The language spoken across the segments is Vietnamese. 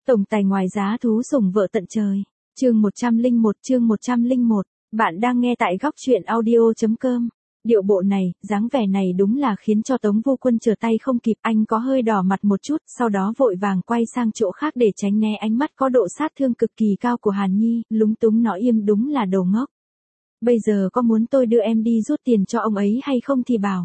Tổng tài ngoài giá thú sủng vợ tận trời. Chương 101, bạn đang nghe tại góc truyện audio.com. Điệu bộ này, dáng vẻ này đúng là khiến cho Tống Vô Quân trở tay không kịp, anh có hơi đỏ mặt một chút, sau đó vội vàng quay sang chỗ khác để tránh né ánh mắt có độ sát thương cực kỳ cao của Hàn Nhi, lúng túng nói im đúng là đồ ngốc. Bây giờ có muốn tôi đưa em đi rút tiền cho ông ấy hay không thì bảo.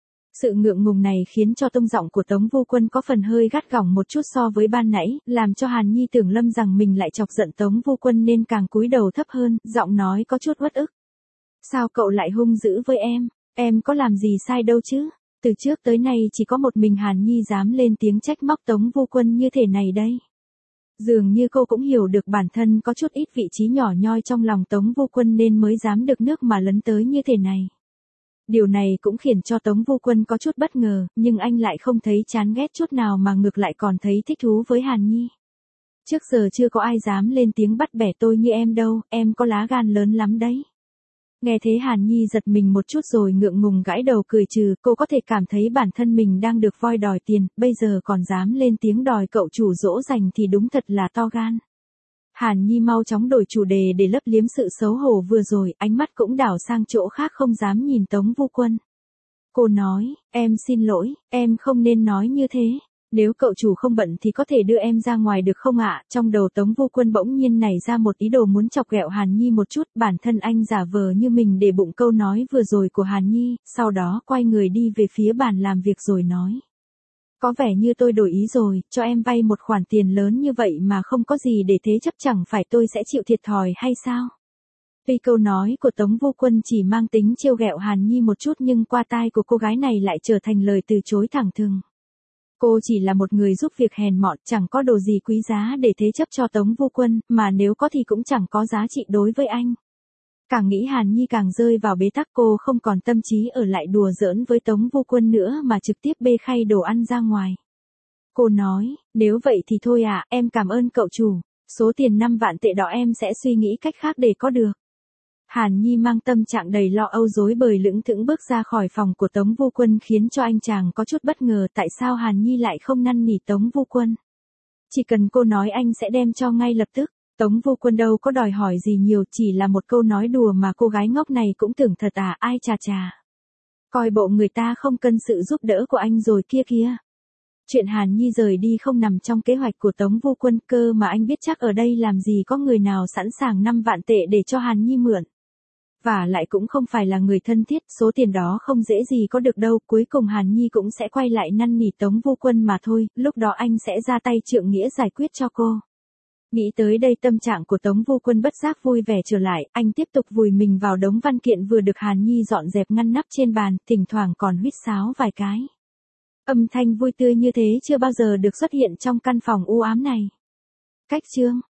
Sự ngượng ngùng này khiến cho tông giọng của Tống Vô Quân có phần hơi gắt gỏng một chút so với ban nãy, làm cho Hàn Nhi tưởng lầm rằng mình lại chọc giận Tống Vô Quân nên càng cúi đầu thấp hơn, giọng nói có chút uất ức. Sao cậu lại hung dữ với em có làm gì sai đâu chứ? Từ trước tới nay chỉ có một mình Hàn Nhi dám lên tiếng trách móc Tống Vô Quân như thế này đây. Dường như cô cũng hiểu được bản thân có chút ít vị trí nhỏ nhoi trong lòng Tống Vô Quân nên mới dám được nước mà lấn tới như thế này. Điều này cũng khiến cho Tống Vô Quân có chút bất ngờ, nhưng anh lại không thấy chán ghét chút nào mà ngược lại còn thấy thích thú với Hàn Nhi. Trước giờ chưa có ai dám lên tiếng bắt bẻ tôi như em đâu, em có lá gan lớn lắm đấy. Nghe thế Hàn Nhi giật mình một chút rồi ngượng ngùng gãi đầu cười trừ, cô có thể cảm thấy bản thân mình đang được voi đòi tiền, bây giờ còn dám lên tiếng đòi cậu chủ dỗ dành thì đúng thật là to gan. Hàn Nhi mau chóng đổi chủ đề để lấp liếm sự xấu hổ vừa rồi, ánh mắt cũng đảo sang chỗ khác không dám nhìn Tống Vô Quân. Cô nói, em xin lỗi, em không nên nói như thế. Nếu cậu chủ không bận thì có thể đưa em ra ngoài được không ạ? Trong đầu Tống Vô Quân bỗng nhiên nảy ra một ý đồ muốn chọc ghẹo Hàn Nhi một chút, bản thân anh giả vờ như mình để bụng câu nói vừa rồi của Hàn Nhi, sau đó quay người đi về phía bàn làm việc rồi nói. Có vẻ như tôi đổi ý rồi, cho em vay một khoản tiền lớn như vậy mà không có gì để thế chấp chẳng phải tôi sẽ chịu thiệt thòi hay sao? Tuy câu nói của Tống Vô Quân chỉ mang tính trêu ghẹo Hàn Nhi một chút nhưng qua tai của cô gái này lại trở thành lời từ chối thẳng thừng. Cô chỉ là một người giúp việc hèn mọn, chẳng có đồ gì quý giá để thế chấp cho Tống Vô Quân, mà nếu có thì cũng chẳng có giá trị đối với anh. Càng nghĩ Hàn Nhi càng rơi vào bế tắc, cô không còn tâm trí ở lại đùa giỡn với Tống Vô Quân nữa mà trực tiếp bê khay đồ ăn ra ngoài. Cô nói, nếu vậy thì thôi ạ, em cảm ơn cậu chủ, số tiền 5 vạn tệ đó em sẽ suy nghĩ cách khác để có được. Hàn Nhi mang tâm trạng đầy lo âu rối bời lững thững bước ra khỏi phòng của Tống Vô Quân khiến cho anh chàng có chút bất ngờ tại sao Hàn Nhi lại không năn nỉ Tống Vô Quân. Chỉ cần cô nói anh sẽ đem cho ngay lập tức. Tống Vô Quân đâu có đòi hỏi gì nhiều, chỉ là một câu nói đùa mà cô gái ngốc này cũng tưởng thật à, ai chà chà. Coi bộ người ta không cần sự giúp đỡ của anh rồi kia kìa. Chuyện Hàn Nhi rời đi không nằm trong kế hoạch của Tống Vô Quân cơ mà anh biết chắc ở đây làm gì có người nào sẵn sàng 5 vạn tệ để cho Hàn Nhi mượn. Và lại cũng không phải là người thân thiết, số tiền đó không dễ gì có được đâu, cuối cùng Hàn Nhi cũng sẽ quay lại năn nỉ Tống Vô Quân mà thôi, lúc đó anh sẽ ra tay trượng nghĩa giải quyết cho cô. Nghĩ tới đây tâm trạng của Tống Vô Quân bất giác vui vẻ trở lại, anh tiếp tục vùi mình vào đống văn kiện vừa được Hàn Nhi dọn dẹp ngăn nắp trên bàn, thỉnh thoảng còn huýt sáo vài cái. Âm thanh vui tươi như thế chưa bao giờ được xuất hiện trong căn phòng u ám này. Cách chương